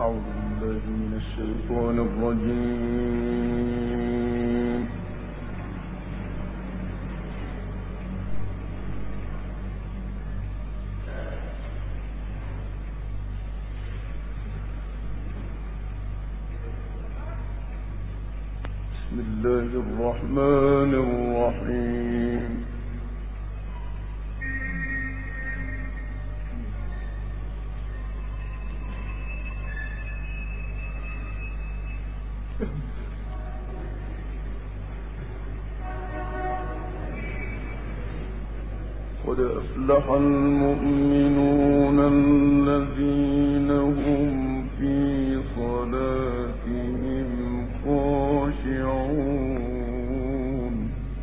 أعوذ بالله من الشيطان الرجيم. بسم الله الرحمن الرحيم. قد أفلح المؤمنون الذين هم في صلاتهم خاشعون.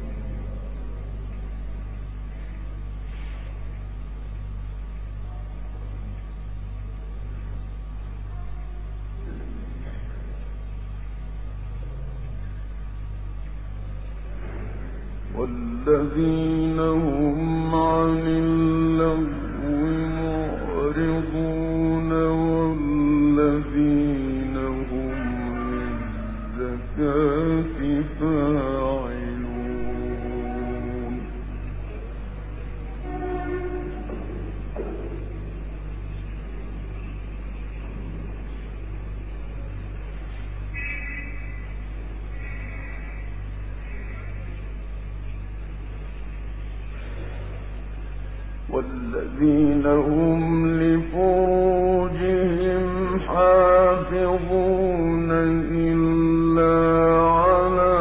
والذين هم عن اللغو معرضون والذين هم للزكاة فاعلون. والذين هم لفروجهم حافظون إلا على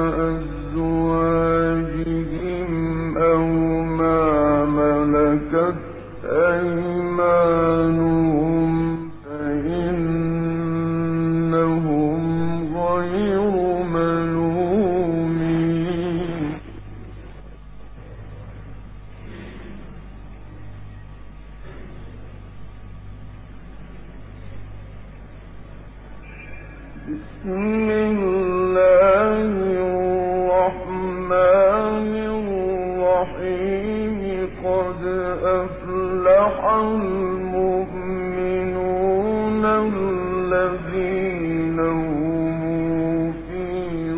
أزواجهم أو ما ملكت أيمانهم فإنهم غير ملومين. بسم الله الرحمن الرحيم. قد أفلح المؤمنون الذين هم في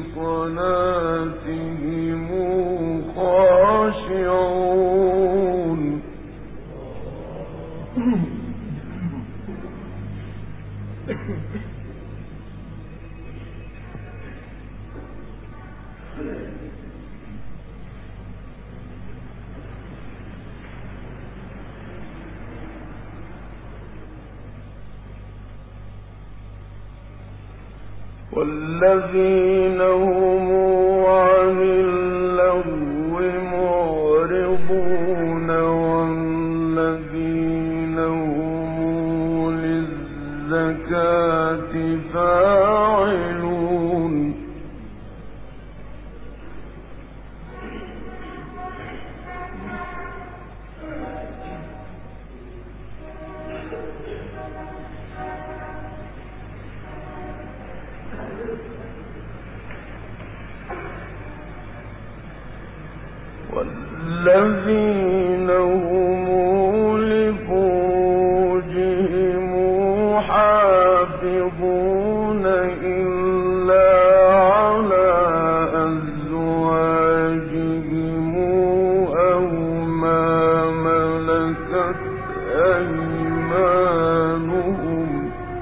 صلاتهم خاشعون. والذين هم عن اللغو معرضون والذين هم للزكاة فاعلون. والذين هم لفروجهم حافظون إلا على أزواجهم أو ما ملكت أيمانهم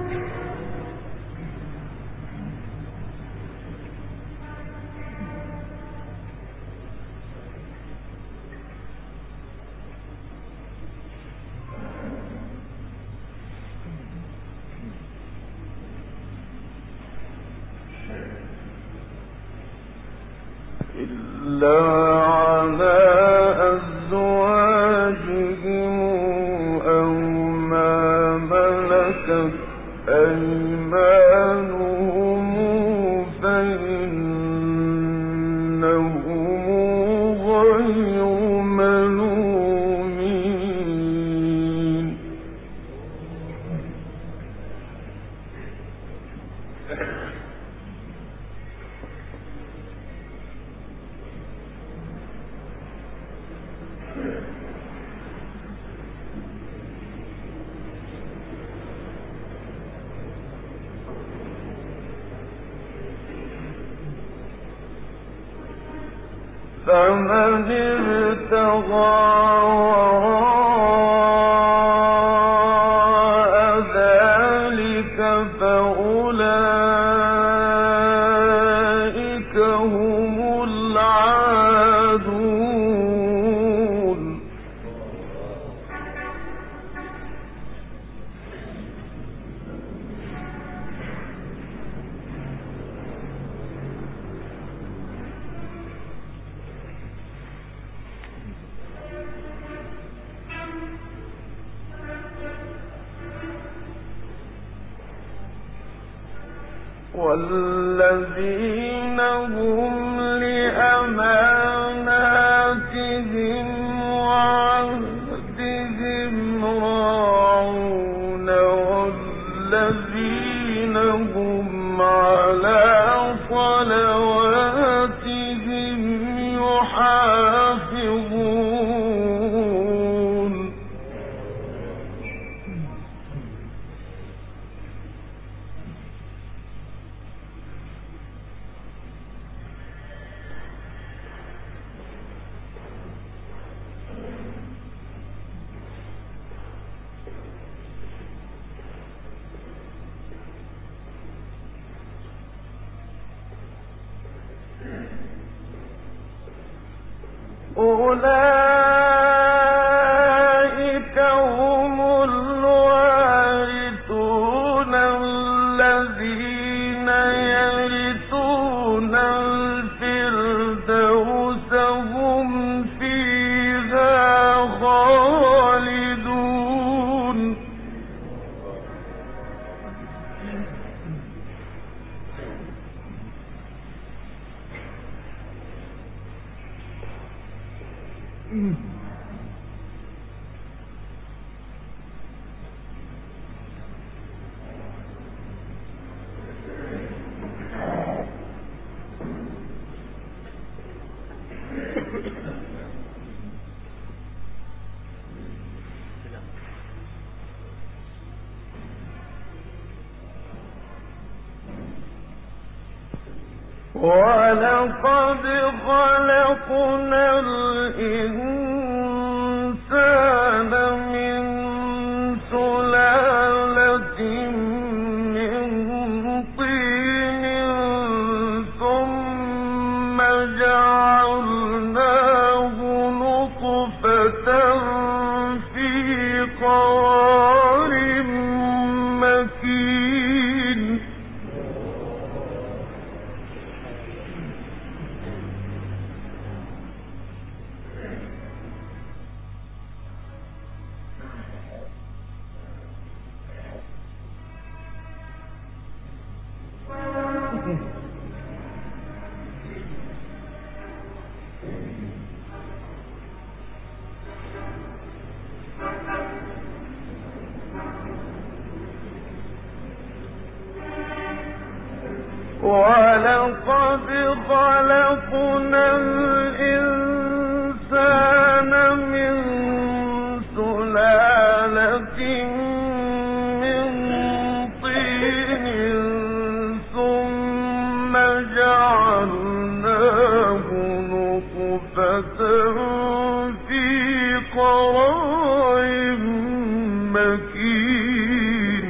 إلا على أزواجهم أو ما ملكت أيمانهم فإنهم غير ملومين. فمن ابتغى وراء ذلك فأولئك هم العادون والذين هم لأماناتهم وعهدهم راعون والذين هم على صلواتهم يحافظون أولئك هم الوارثون الذين يرثون الفردوس هم فيها خالدون ولقد خلقنا الإنسان من سلالة من طين ثم جعلناه نطفة في قرار مكين ولقد خلقنا الإنسان من سلالة من طين ثم جعلناه نطفة في قرار مكين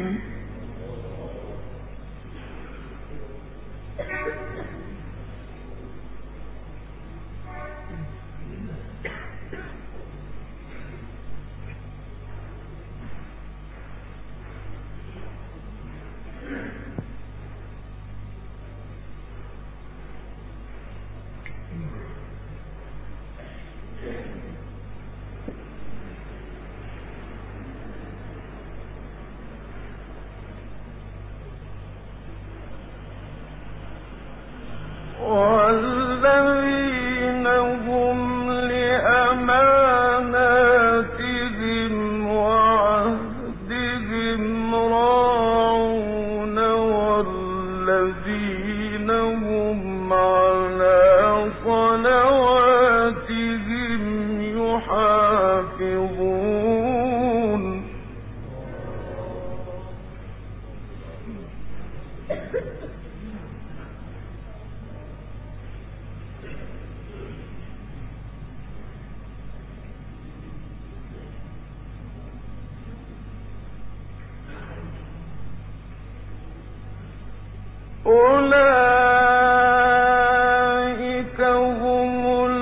أولئك هم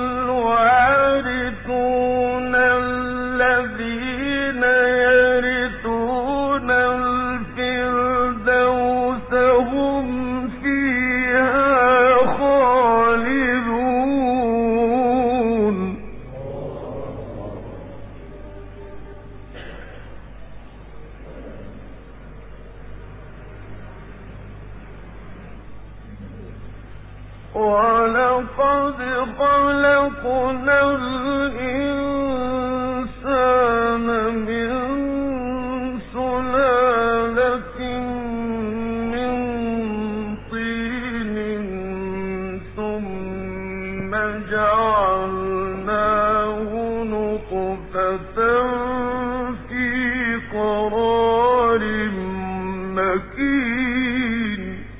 الوارثون الذين يرثون الفردوس هم فيها خالدون ولقد خلقنا الإنسان من سلالة من طين ثم جعلناه نطفة في قرار مكين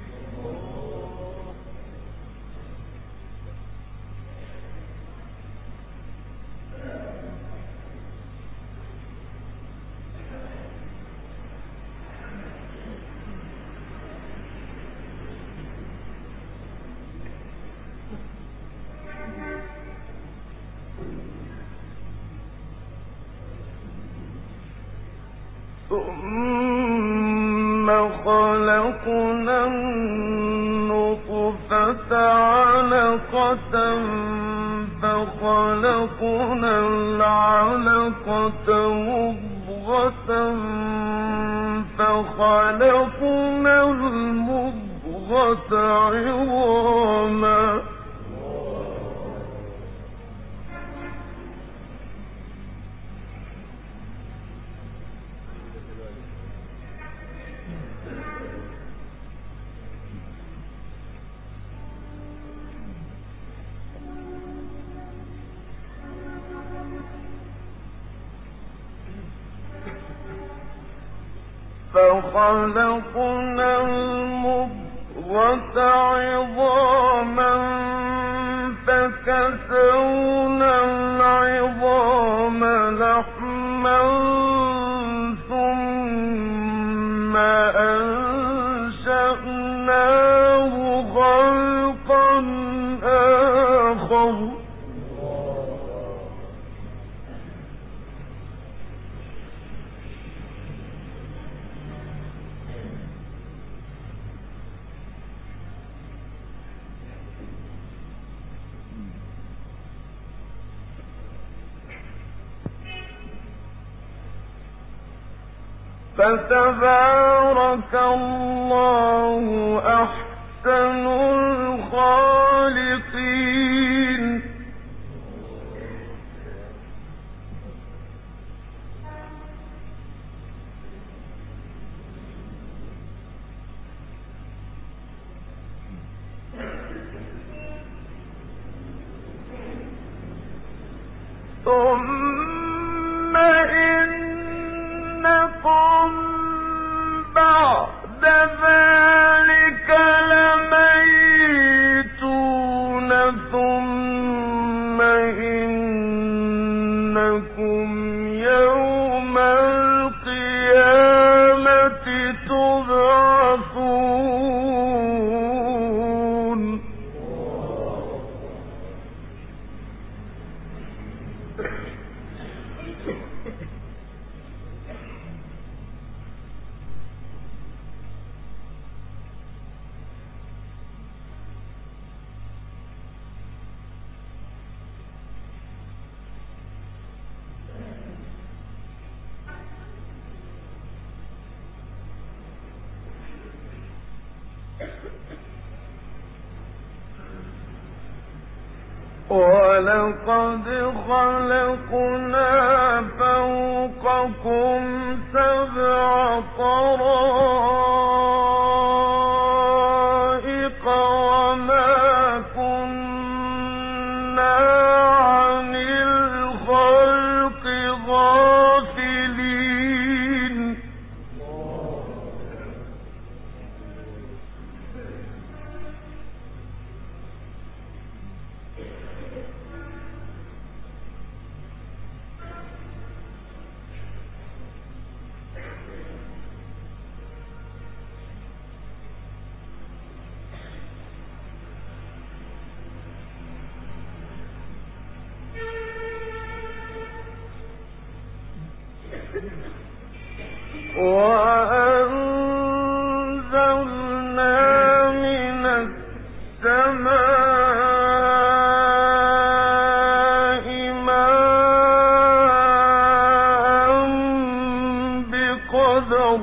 ثم خلقنا النطفة علقة فخلقنا العلقة مضغة فخلقنا المضغة عظاما فخلقنا المضغة عظاما فكسونا العظام لحما ثم أنشأناه خلقا آخر فتبارك الله أحسن الخالقين ثم إنكم بعد ذلك لميتون ثم إنكم يوم القيامة تبعثون ولقد خلقنا فوقكم سبع طرائق وما كنا عن الخلق غافلين وأنزلنا من السماء ماء بقدر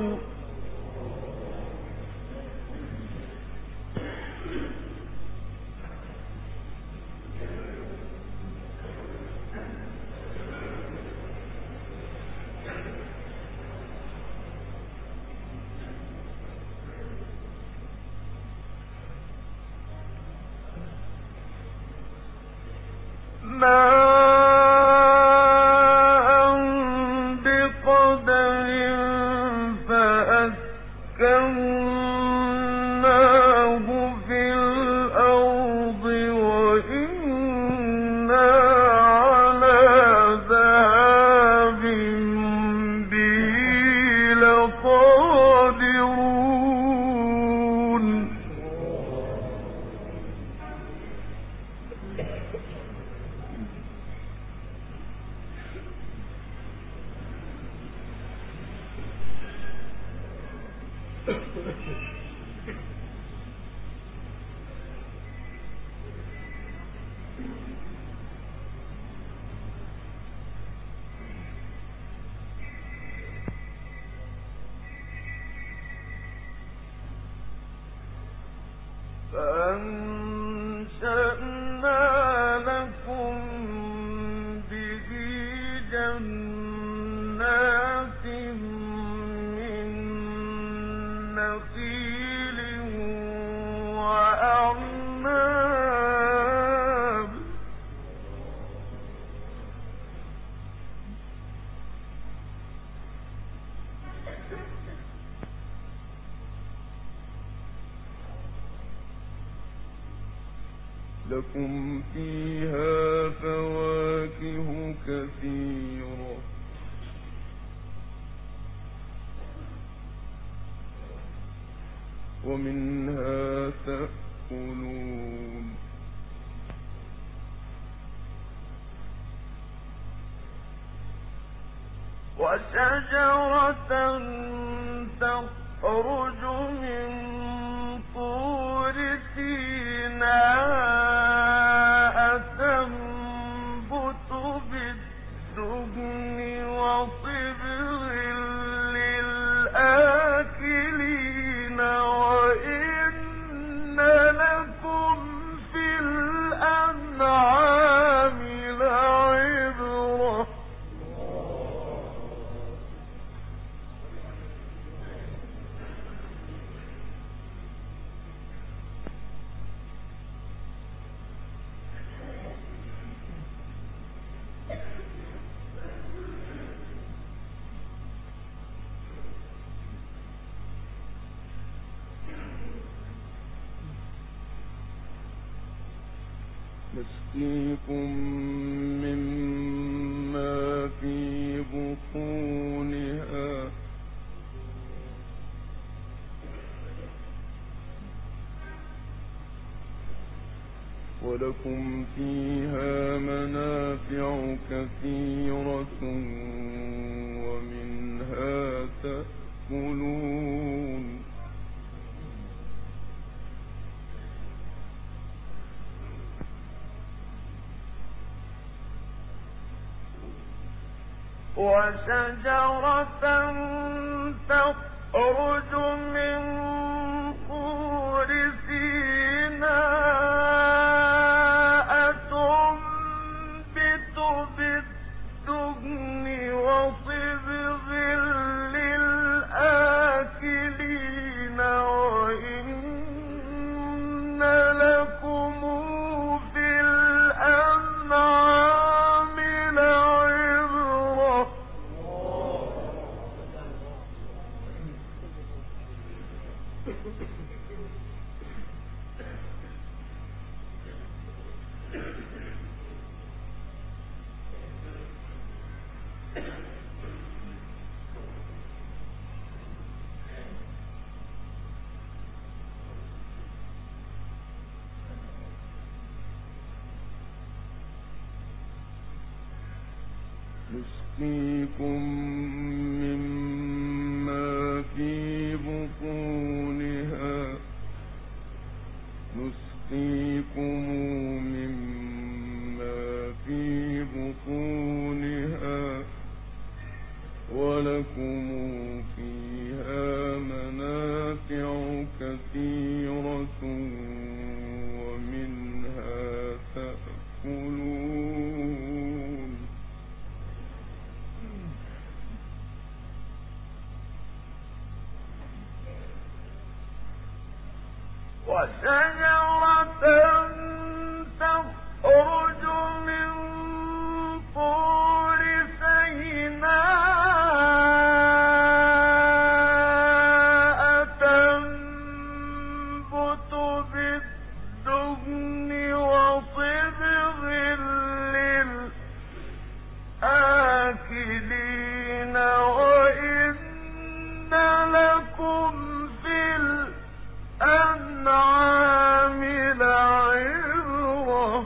فأسكناه في الأرض وإنا على ذهاب به لقادرون فأنشأنا لكم به جنات من نخيل وأعناب لكم فيها فواكه كثيرة ومنها تأكلون وشجرة تخرج من طور سيناء تنبت بالدهن وصبغ للآكلين وإن لكم في الأنعام لعبرة نسقيكم مما في بطونها ولكم فيها منافع كثيرة ومنها تأكلون وشجرة تخرج من طور سيناء تنبت بالدهن وصبغ للآكلين وإن لكم في الأنعام لعبرة نسقيكم مما في بطونها نسقيكم مما في بطونها ولكم فيها منافع كثيرة ومنها تأكلون وشجرة تخرج من طور سيناء تنبت بالدهن وصبغ للآكلين وإن لكم في الأنعام لعبرة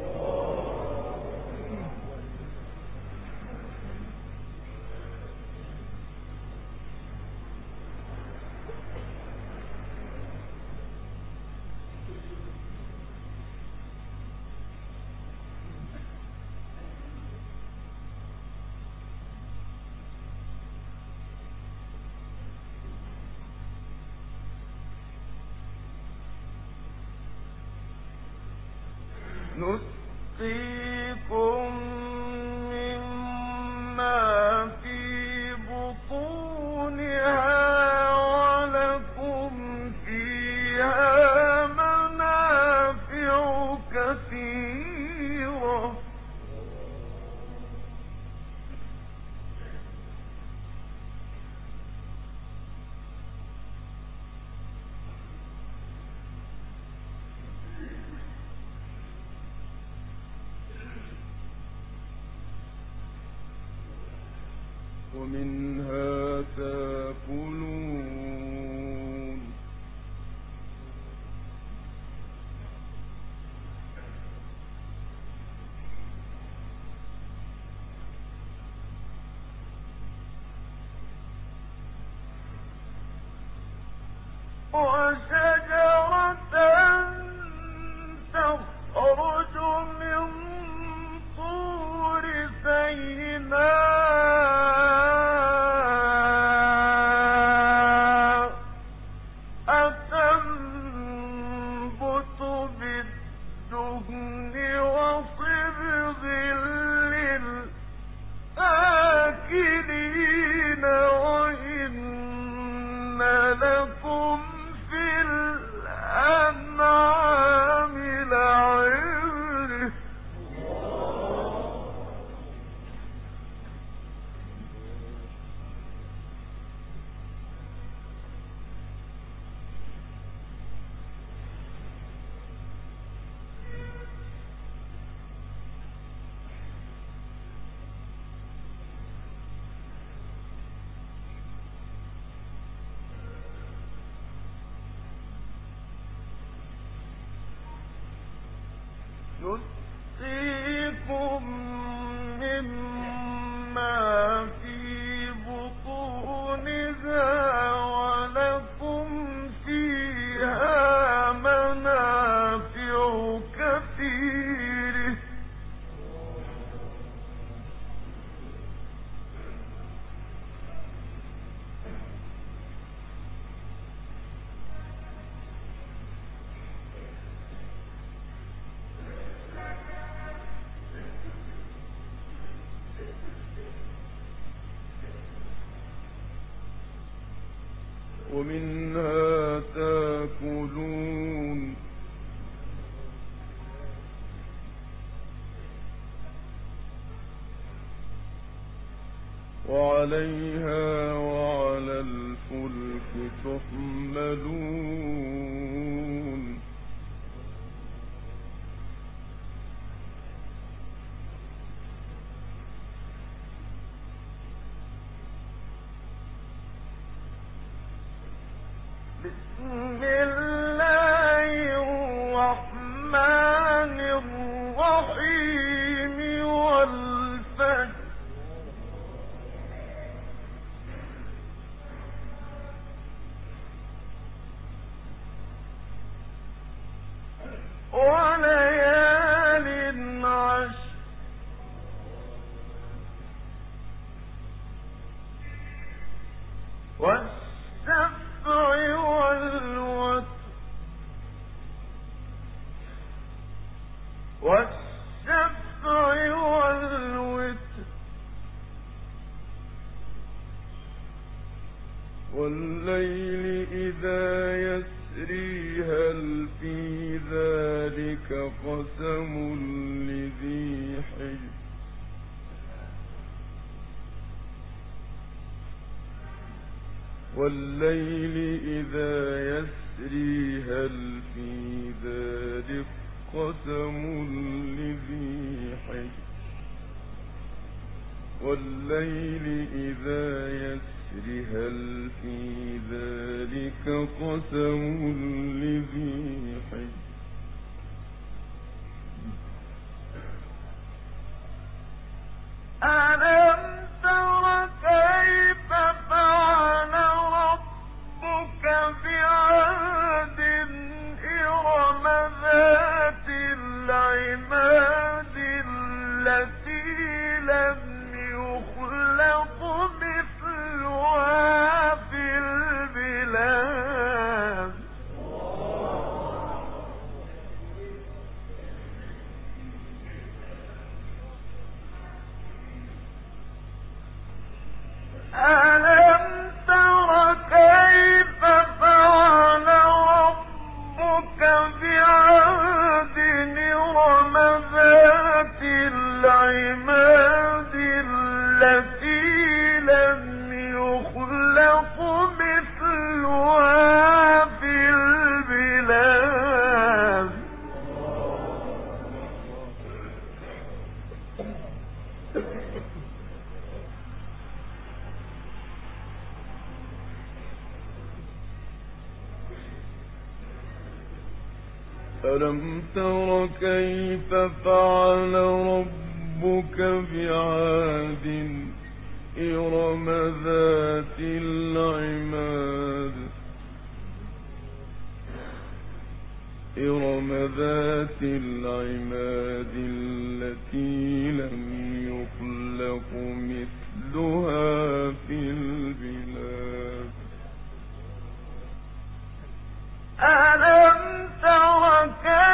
نسقيكم مما في بطونها ولكم فيها منافع كثيرة ومنها تأكلون وشجرة تخرج من طور سيناء تنبت بالدهن وصبغ للآكلين وإن لكم في الأنعام لعبرة نسقيكم مما في بطونها ولكم فيها منافع كثيرة ومنها تأكلون وعليها وعلى الفلك تحملون بسم الله الرحمن الرحيم والفجر والليل إذا يسري هل في ذلك قسم لذي حجر والليل إذا يسري هل في ذلك قسم لذي حجر والليل إذا يسري هل في ذلك قسم لذي حجر ألم تر كيف فعل ربك بعاد إرم ذات العماد التي لم يخلق مثلها في البلاد ألم تر كيف فعل ربك بعاد إرم ذات العماد التي لم يخلق مثلها في البلاد ألم تر كيف فعل ربك بعاد إرم ذات العماد التي لم يخلق مثلها في البلاد ألم تر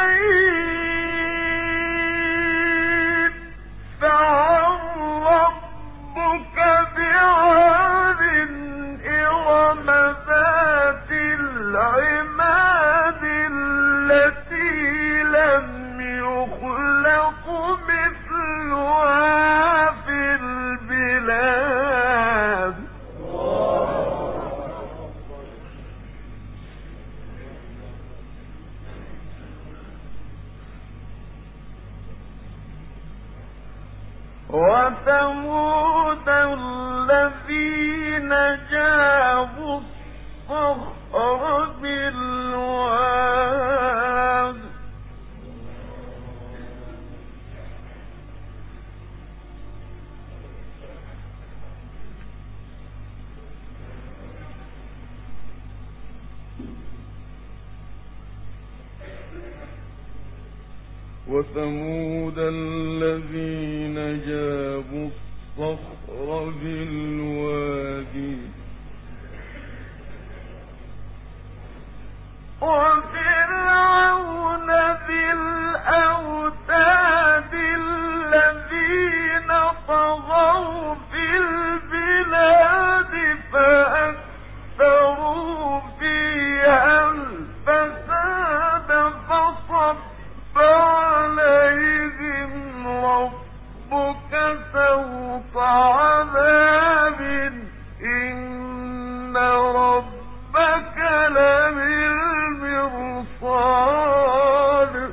كيف فعل ربك بعاد إرم ذات العماد التي لم يخلق مثلها في البلاد وثمود الذين جابوا الصخر بالواد وثمود الذين جابوا الصخر بالوادي وفرعون ذي الأوتاد الذين طغوا في البلاد فأكثروا فيها الفساد فصب عليهم ربك سوط عذاب إن ربك لبالمرصاد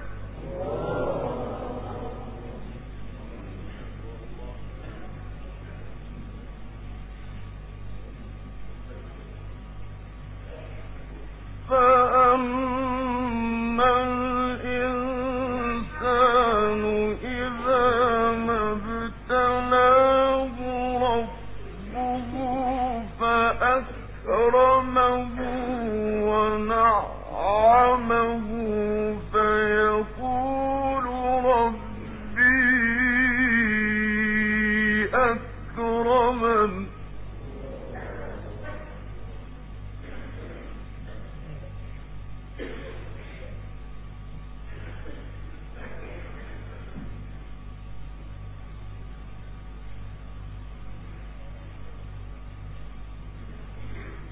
فأما الإنسان إذا ما ابتلاه ربه فأكرمه ونعمه فيقول ربي أكرمن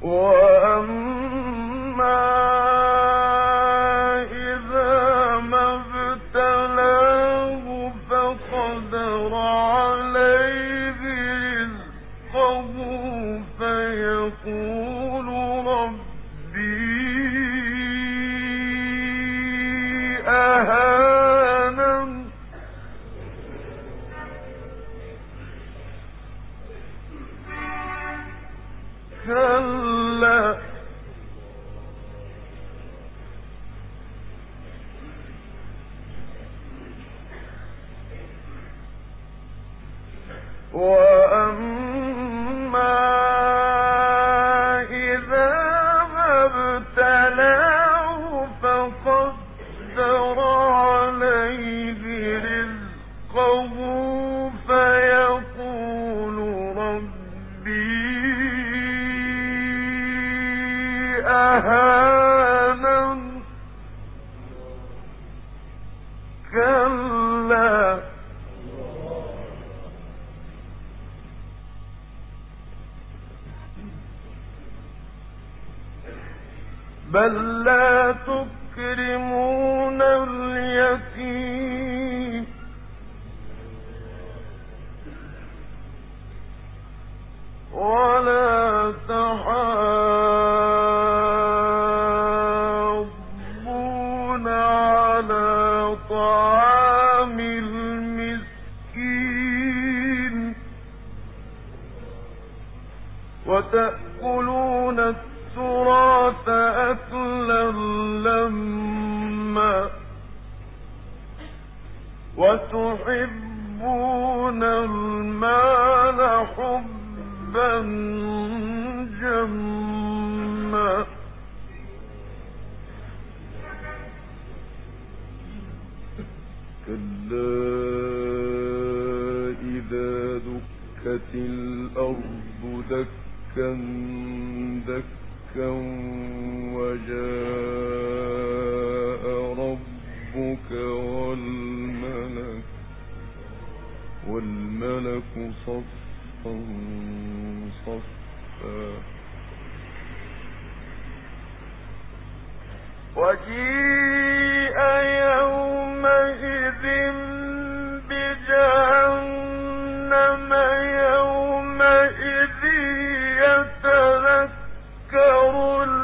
وأما إذا ما ابتلاه فقدر عليه رزقه فيقول ربي أهانن كلا وأما إذا ما ابتلاه فقدر عليه رزقه فيقول ربي أهانن كلا بل لا تكرمون اليتيم ولا تحاضون على طعام المسكين وتأكلون التراث أكلا لما وتحبون المال حبا جما كلا إذا دكت الأرض دكا دكا وجاء ربك والملك صفا صفا وجيء يومئذ بجهنم يومئذ يتذكر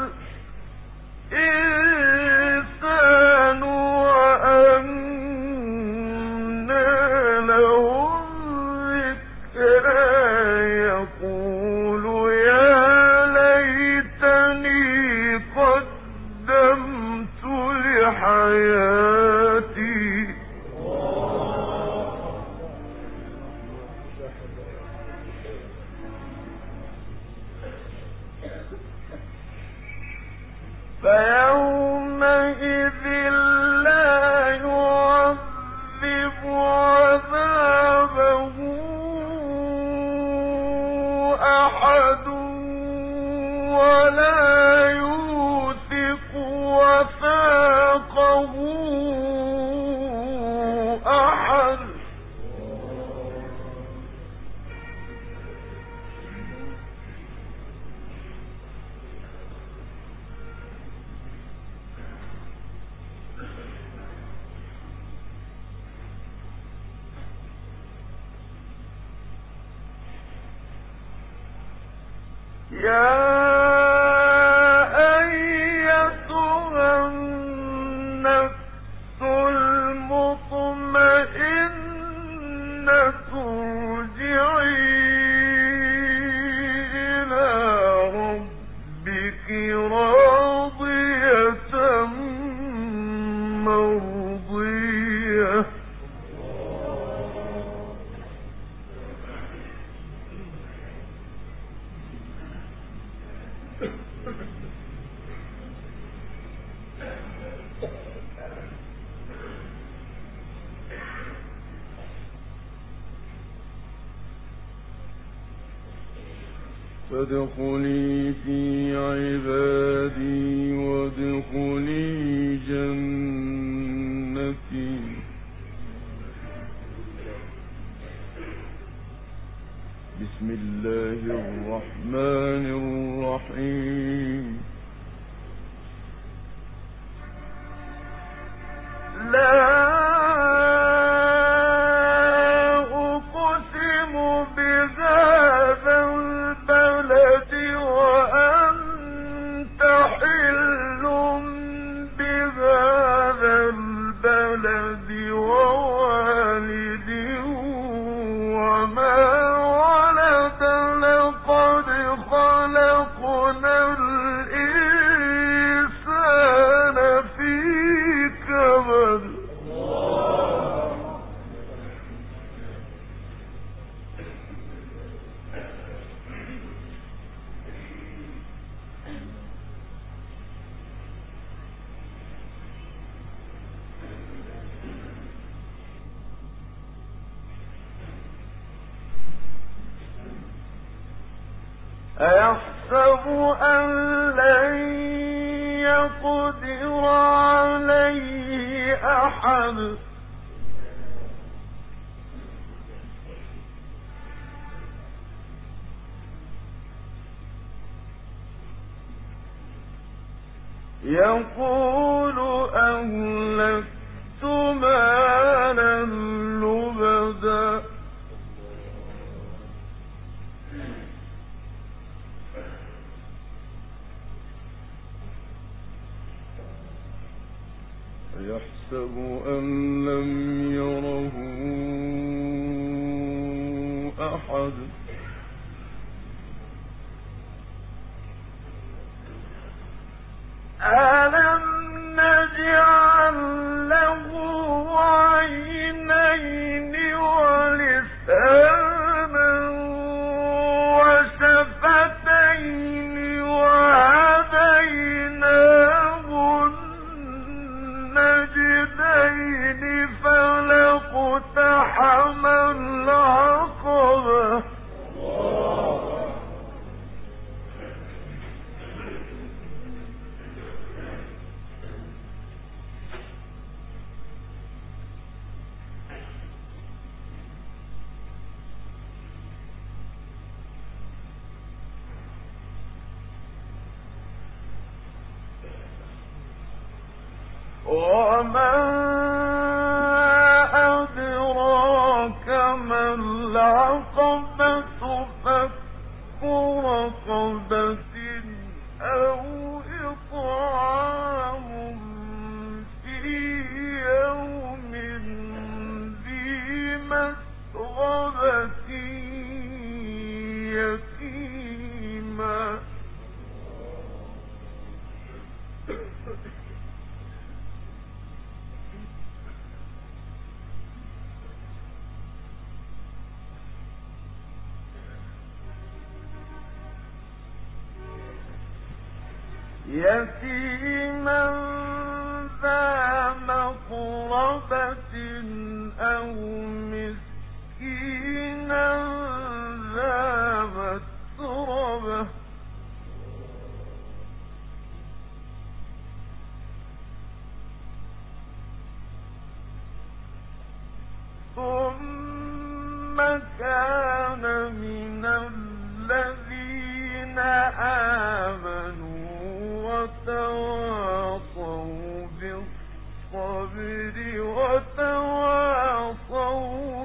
الإنسان وأنى له الذكرى يقول يا ليتني قدمت لحياتي فيومئذ لا يعذب عذابه أحد ولا يوثق وثاقه أحد يا أيتها النفس المطمئنة ارجعي إلى ربك راضية مرضية فادخلي في عبادي وادخلي جنتي. بسم الله الرحمن الرحيم. لا أقسم بهذا البلد وأنت حل بهذا البلد ووالد وما ولد لقد خلقنا الإنسان في كبد. أيحسب أن لن يقدر عليه أحد يقول أهلكت مالا لبدا يحسب أن لم يره أحد ألم نجعل له عينين ولسانا وشفتين وهديناه النجدين فلاقتحم العقبة وما أدراك ما العقبة فك رقبة أو إطعام في يوم ذي مسغبة يتيما يتيما ذا مقربة أو مسكينا ذا متربة ثم كان من الذين آمنوا وتواصوا بالصبر وتواصوا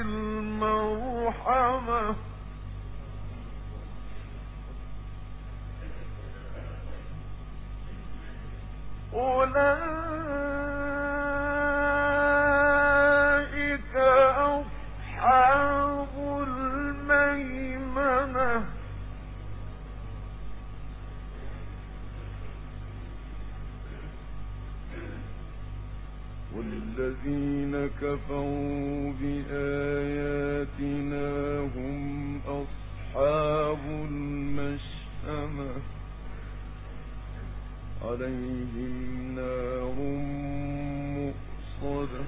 بالمرحمة أولئك أصحاب الميمنة والذين كفروا بآياتنا هم أصحاب المشأمة عليهم نار مؤصدة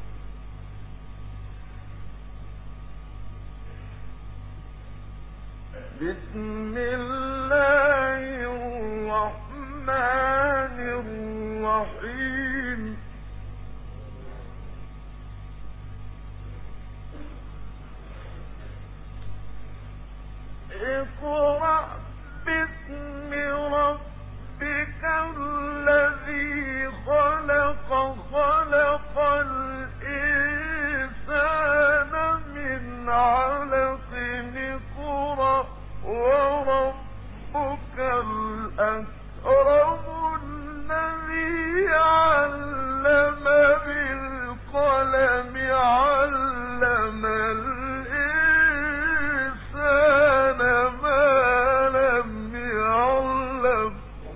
بسم الله الرحمن الرحيم اقرأ باسم ربك الذي خلق خلق الإنسان من علق اقرأ وربك الأكرم الذي علم بالقلم علم الإنسان ما لم يعلم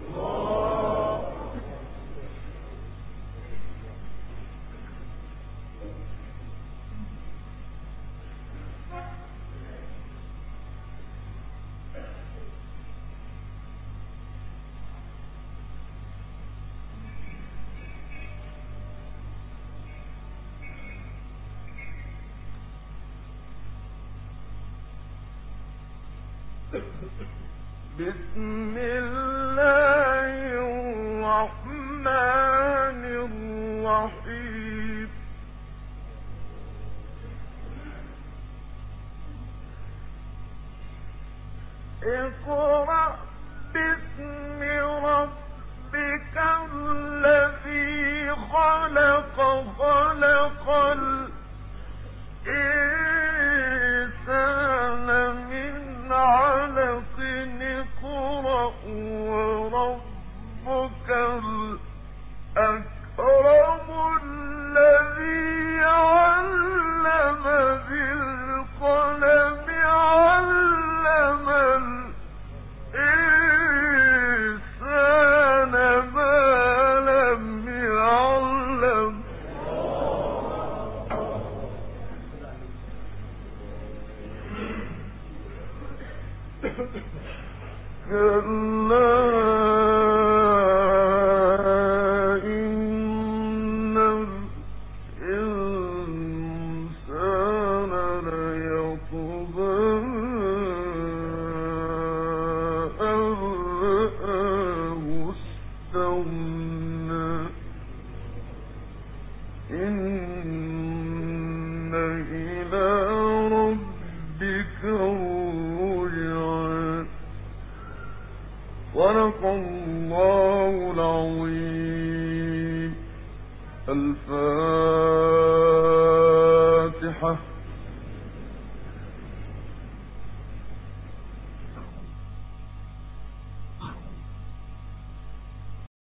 بسم الله الرحمن الرحيم اقرأ باسم ربك الذي خلق خلق الإنسان من علق اقرأ وربك الأكرم الذي علم بالقلم علم الإنسان ما لم يعلم كلا إن الإنسان ليطغى أن رآه استغنى إن إلى ربك الرجعى صدق الله العظيم. الفاتحة.